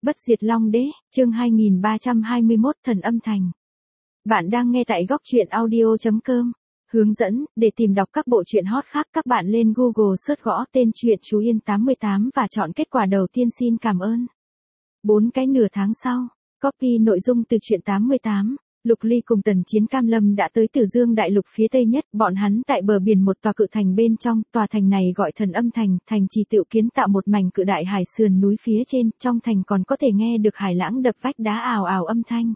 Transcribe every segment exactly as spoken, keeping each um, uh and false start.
Bất diệt Long Đế, chương hai nghìn ba trăm hai mươi mốt Thần Âm Thành. Bạn đang nghe tại góc truyện audio chấm com. Hướng dẫn, để tìm đọc các bộ truyện hot khác các bạn lên Google search gõ tên truyện Chú Yên tám mươi tám và chọn kết quả đầu tiên. Xin cảm ơn. Bốn cái nửa tháng sau, copy nội dung từ truyện tám mươi tám. Lục Ly cùng Tần Chiến Cam Lâm đã tới Tử Dương Đại Lục phía tây nhất, bọn hắn tại bờ biển một tòa cự thành bên trong, tòa thành này gọi Thần Âm Thành, thành trì tự kiến tạo một mảnh cự đại hải sườn núi phía trên, trong thành còn có thể nghe được hải lãng đập vách đá ào ào âm thanh.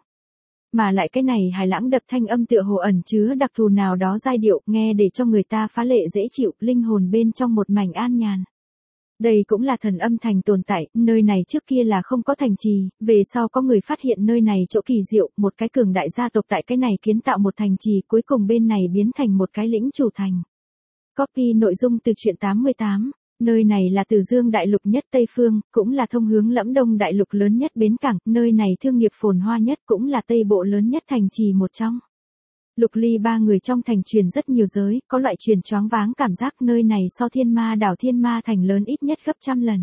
Mà lại cái này hải lãng đập thanh âm tựa hồ ẩn chứa đặc thù nào đó giai điệu, nghe để cho người ta phá lệ dễ chịu, linh hồn bên trong một mảnh an nhàn. Đây cũng là Thần Âm Thành tồn tại, nơi này trước kia là không có thành trì, về sau có người phát hiện nơi này chỗ kỳ diệu, một cái cường đại gia tộc tại cái này kiến tạo một thành trì, cuối cùng bên này biến thành một cái lĩnh chủ thành. Copy nội dung từ truyện tám mươi tám, nơi này là Tử Dương Đại Lục nhất Tây Phương, cũng là thông hướng Lẫm Đông Đại Lục lớn nhất bến cảng, nơi này thương nghiệp phồn hoa nhất cũng là Tây Bộ lớn nhất thành trì một trong. Lục Ly ba người trong thành truyền rất nhiều giới, có loại truyền choáng váng cảm giác nơi này so Thiên Ma đảo Thiên Ma thành lớn ít nhất gấp trăm lần.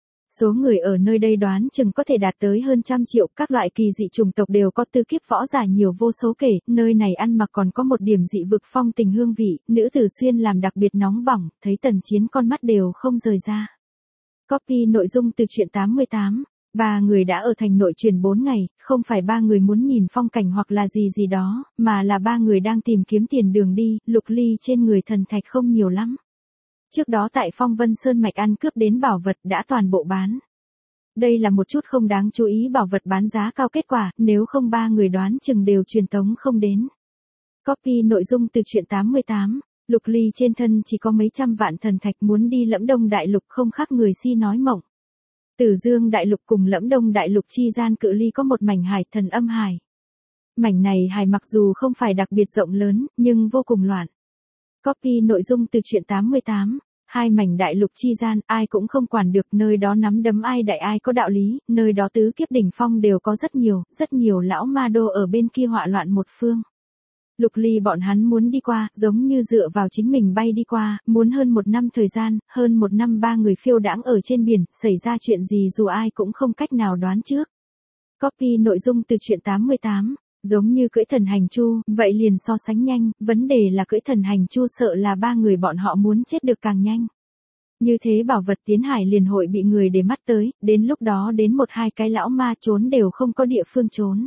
Số người ở nơi đây đoán chừng có thể đạt tới hơn trăm triệu, các loại kỳ dị chủng tộc đều có, tư kiếp võ giả nhiều vô số kể, nơi này ăn mặc còn có một điểm dị vực phong tình hương vị, nữ tử xuyên làm đặc biệt nóng bỏng, thấy Tần Chiến con mắt đều không rời ra. Copy nội dung từ truyện tám mươi tám. Ba người đã ở thành nội truyền bốn ngày, không phải ba người muốn nhìn phong cảnh hoặc là gì gì đó, mà là ba người đang tìm kiếm tiền đường đi. Lục Ly trên người thần thạch không nhiều lắm. Trước đó tại Phong Vân Sơn mạch ăn cướp đến bảo vật đã toàn bộ bán. Đây là một chút không đáng chú ý bảo vật bán giá cao, kết quả, nếu không ba người đoán chừng đều truyền tống không đến. Copy nội dung từ truyện tám mươi tám. Lục Ly trên thân chỉ có mấy trăm vạn thần thạch, muốn đi Lẫm Đông Đại Lục không khác người si nói mộng. Tử Dương Đại Lục cùng Lẫm Đông Đại Lục chi gian cự ly có một mảnh hải, Thần Âm Hải. Mảnh này hải mặc dù không phải đặc biệt rộng lớn, nhưng vô cùng loạn. Copy nội dung từ truyện tám mươi tám. Hai mảnh đại lục chi gian, ai cũng không quản được, nơi đó nắm đấm ai đại ai có đạo lý, nơi đó tứ kiếp đỉnh phong đều có rất nhiều, rất nhiều lão ma đô ở bên kia họa loạn một phương. Lục Ly bọn hắn muốn đi qua, giống như dựa vào chính mình bay đi qua, muốn hơn một năm thời gian, hơn một năm ba người phiêu đãng ở trên biển, xảy ra chuyện gì dù ai cũng không cách nào đoán trước. Copy nội dung từ truyện tám mươi tám, giống như cưỡi thần hành chu, vậy liền so sánh nhanh, vấn đề là cưỡi thần hành chu sợ là ba người bọn họ muốn chết được càng nhanh. Như thế bảo vật tiến hải liền hội bị người để mắt tới, đến lúc đó đến một hai cái lão ma trốn đều không có địa phương trốn.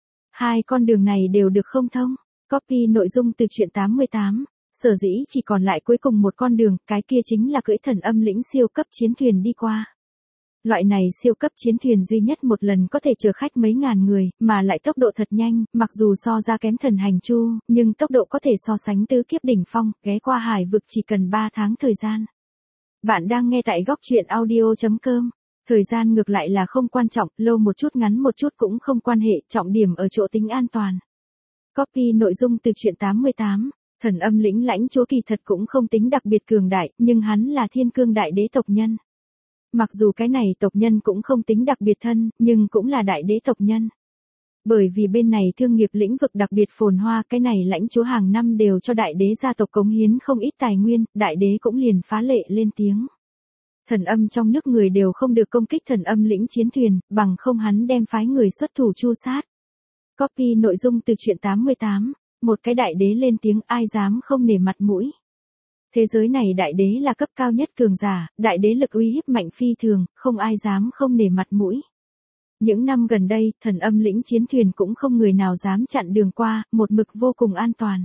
Hai con đường này đều được không thông. Copy nội dung từ truyện tám mươi tám, sở dĩ chỉ còn lại cuối cùng một con đường, cái kia chính là cưỡi Thần Âm lĩnh siêu cấp chiến thuyền đi qua. Loại này siêu cấp chiến thuyền duy nhất một lần có thể chở khách mấy ngàn người, mà lại tốc độ thật nhanh, mặc dù so ra kém thần hành chu, nhưng tốc độ có thể so sánh tứ kiếp đỉnh phong, ghé qua hải vực chỉ cần ba tháng thời gian. Bạn đang nghe tại góc truyện audio chấm com. Thời gian ngược lại là không quan trọng, lâu một chút ngắn một chút cũng không quan hệ, trọng điểm ở chỗ tính an toàn. Copy nội dung từ truyện tám mươi tám. Thần Âm lĩnh lãnh chúa kỳ thật cũng không tính đặc biệt cường đại, nhưng hắn là Thiên Cương đại đế tộc nhân. Mặc dù cái này tộc nhân cũng không tính đặc biệt thân, nhưng cũng là đại đế tộc nhân. Bởi vì bên này thương nghiệp lĩnh vực đặc biệt phồn hoa, cái này lãnh chúa hàng năm đều cho đại đế gia tộc cống hiến không ít tài nguyên, đại đế cũng liền phá lệ lên tiếng. Thần Âm trong nước người đều không được công kích Thần Âm lĩnh chiến thuyền, bằng không hắn đem phái người xuất thủ tru sát. Copy nội dung từ truyện tám mươi tám, một cái đại đế lên tiếng, ai dám không nể mặt mũi. Thế giới này đại đế là cấp cao nhất cường giả, đại đế lực uy hiếp mạnh phi thường, không ai dám không nể mặt mũi. Những năm gần đây, Thần Âm lĩnh chiến thuyền cũng không người nào dám chặn đường qua, một mực vô cùng an toàn.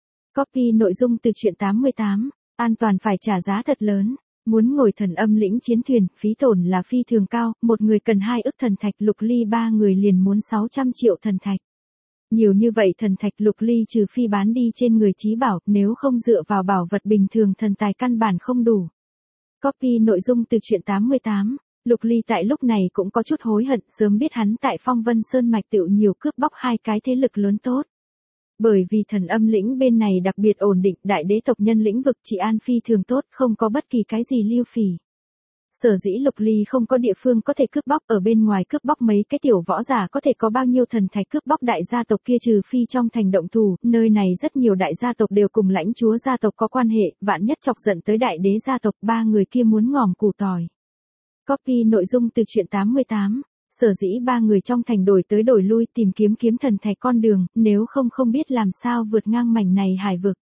Copy nội dung từ truyện tám mươi tám, an toàn phải trả giá thật lớn. Muốn ngồi Thần Âm lĩnh chiến thuyền, phí tổn là phi thường cao, một người cần hai ức thần thạch, Lục Ly ba người liền muốn sáu trăm triệu thần thạch. Nhiều như vậy thần thạch Lục Ly trừ phi bán đi trên người chí bảo, nếu không dựa vào bảo vật bình thường thần tài căn bản không đủ. Copy nội dung từ truyện tám mươi tám, Lục Ly tại lúc này cũng có chút hối hận, sớm biết hắn tại Phong Vân Sơn mạch tựu nhiều cướp bóc hai cái thế lực lớn tốt. Bởi vì Thần Âm lĩnh bên này đặc biệt ổn định, đại đế tộc nhân lĩnh vực trị an phi thường tốt, không có bất kỳ cái gì lưu phỉ. Sở dĩ Lục Ly không có địa phương có thể cướp bóc, ở bên ngoài cướp bóc mấy cái tiểu võ giả có thể có bao nhiêu thần thạch cướp bóc đại gia tộc kia, trừ phi trong thành động thủ, nơi này rất nhiều đại gia tộc đều cùng lãnh chúa gia tộc có quan hệ, vạn nhất chọc giận tới đại đế gia tộc, ba người kia muốn ngòm củ tỏi. Copy nội dung từ truyện tám mươi tám. Sở dĩ ba người trong thành đổi tới đổi lui tìm kiếm kiếm thần thạch con đường, nếu không không biết làm sao vượt ngang mảnh này hải vực.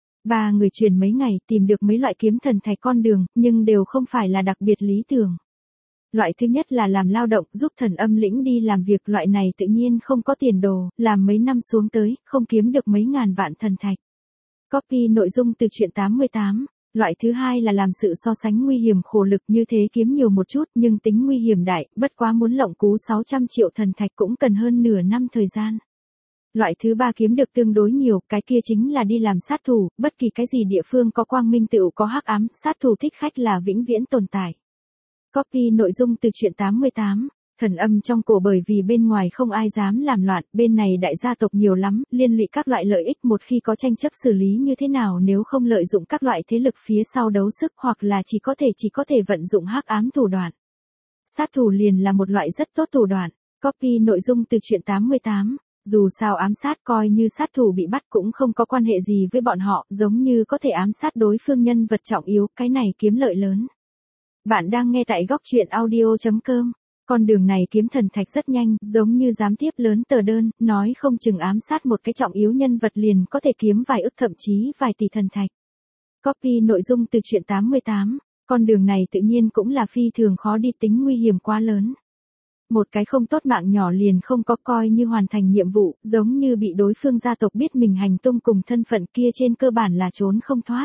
Ba người truyền mấy ngày tìm được mấy loại kiếm thần thạch con đường, nhưng đều không phải là đặc biệt lý tưởng. Loại thứ nhất là làm lao động giúp thần âm lĩnh đi làm việc, loại này tự nhiên không có tiền đồ, làm mấy năm xuống tới, không kiếm được mấy ngàn vạn thần thạch. Copy nội dung từ truyện tám mươi tám. Loại thứ hai là làm sự so sánh nguy hiểm khổ lực, như thế kiếm nhiều một chút nhưng tính nguy hiểm đại, bất quá muốn lộng cú sáu trăm triệu thần thạch cũng cần hơn nửa năm thời gian. Loại thứ ba kiếm được tương đối nhiều, cái kia chính là đi làm sát thủ, bất kỳ cái gì địa phương có quang minh tựu có hắc ám, sát thủ thích khách là vĩnh viễn tồn tại. Copy nội dung từ truyện tám mươi tám. Thần âm trong cổ bởi vì bên ngoài không ai dám làm loạn, bên này đại gia tộc nhiều lắm, liên lụy các loại lợi ích, một khi có tranh chấp xử lý như thế nào nếu không lợi dụng các loại thế lực phía sau đấu sức, hoặc là chỉ có thể chỉ có thể vận dụng hắc ám thủ đoạn. Sát thủ liền là một loại rất tốt thủ đoạn. Copy nội dung từ truyện tám mươi tám. Dù sao ám sát coi như sát thủ bị bắt cũng không có quan hệ gì với bọn họ, giống như có thể ám sát đối phương nhân vật trọng yếu, cái này kiếm lợi lớn. Bạn đang nghe tại góc truyện audio chấm com. Con đường này kiếm thần thạch rất nhanh, giống như giám tiếp lớn tờ đơn, nói không chừng ám sát một cái trọng yếu nhân vật liền có thể kiếm vài ức thậm chí vài tỷ thần thạch. Copy nội dung từ truyện tám mươi tám. Con đường này tự nhiên cũng là phi thường khó đi, tính nguy hiểm quá lớn. Một cái không tốt mạng nhỏ liền không có, coi như hoàn thành nhiệm vụ, giống như bị đối phương gia tộc biết mình hành tung cùng thân phận kia trên cơ bản là trốn không thoát.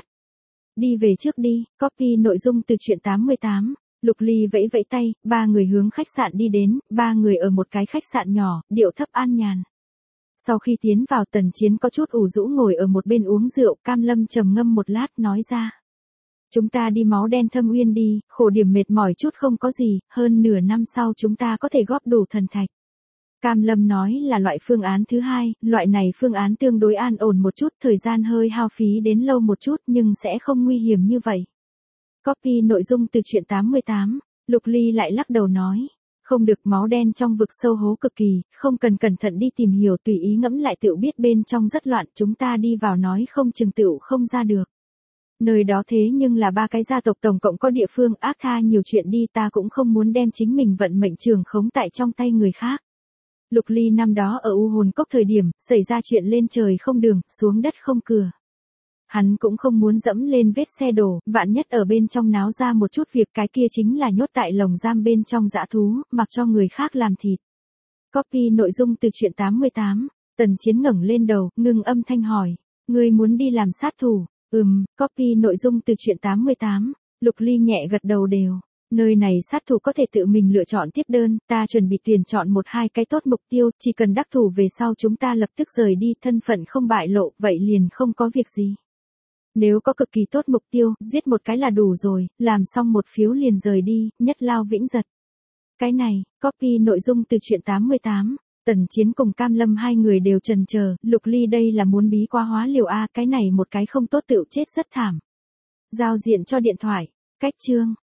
Đi về trước đi. Copy nội dung từ truyện tám mươi tám. Lục Ly vẫy vẫy tay, ba người hướng khách sạn đi đến, ba người ở một cái khách sạn nhỏ, điệu thấp an nhàn. Sau khi tiến vào, Tần Chiến có chút ủ rũ ngồi ở một bên uống rượu, Cam Lâm trầm ngâm một lát nói ra. Chúng ta đi máu đen thâm uyên đi, khổ điểm mệt mỏi chút không có gì, hơn nửa năm sau chúng ta có thể góp đủ thần thạch. Cam Lâm nói là loại phương án thứ hai, loại này phương án tương đối an ổn một chút, thời gian hơi hao phí đến lâu một chút nhưng sẽ không nguy hiểm như vậy. Copy nội dung từ truyện tám mươi tám. Lục Ly lại lắc đầu nói. Không được, máu đen trong vực sâu hố cực kỳ, không cần cẩn thận đi tìm hiểu, tùy ý ngẫm lại tựu biết bên trong rất loạn, chúng ta đi vào nói không chừng tựu không ra được. Nơi đó thế nhưng là ba cái gia tộc tổng cộng có địa phương, ác tha nhiều chuyện đi, ta cũng không muốn đem chính mình vận mệnh trường khống tại trong tay người khác. Lục Ly năm đó ở U Hồn Cốc thời điểm, xảy ra chuyện lên trời không đường, xuống đất không cửa. Hắn cũng không muốn dẫm lên vết xe đổ, vạn nhất ở bên trong náo ra một chút việc, cái kia chính là nhốt tại lồng giam bên trong dã thú, mặc cho người khác làm thịt. Copy nội dung từ truyện tám mươi tám. Tần Chiến ngẩng lên đầu, ngưng âm thanh hỏi. Ngươi muốn đi làm sát thủ? Ừm. Copy nội dung từ truyện tám mươi tám. Lục Ly nhẹ gật đầu đều. Nơi này sát thủ có thể tự mình lựa chọn tiếp đơn, ta chuẩn bị tiền chọn một hai cái tốt mục tiêu, chỉ cần đắc thủ về sau chúng ta lập tức rời đi, thân phận không bại lộ, vậy liền không có việc gì. Nếu có cực kỳ tốt mục tiêu, giết một cái là đủ rồi, làm xong một phiếu liền rời đi, nhất lao vĩnh giật. Cái này, copy nội dung từ truyện tám mươi tám. Tần Chiến cùng Cam Lâm hai người đều chần chờ, Lục Ly đây là muốn bí quá hóa liều a, cái này một cái không tốt tựu chết rất thảm. Giao diện cho điện thoại, cách chương.